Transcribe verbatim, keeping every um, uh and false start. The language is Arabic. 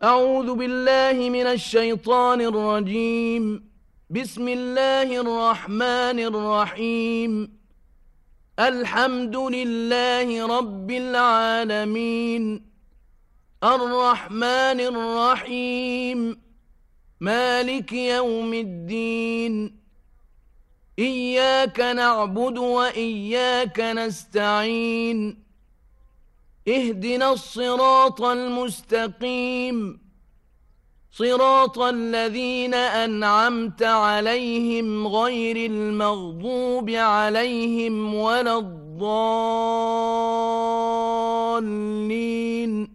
أعوذ بالله من الشيطان الرجيم. بسم الله الرحمن الرحيم. الحمد لله رب العالمين، الرحمن الرحيم، مالك يوم الدين. إياك نعبد وإياك نستعين. اهدنا الصراط المستقيم، صراط الذين أنعمت عليهم غير المغضوب عليهم ولا الضالين.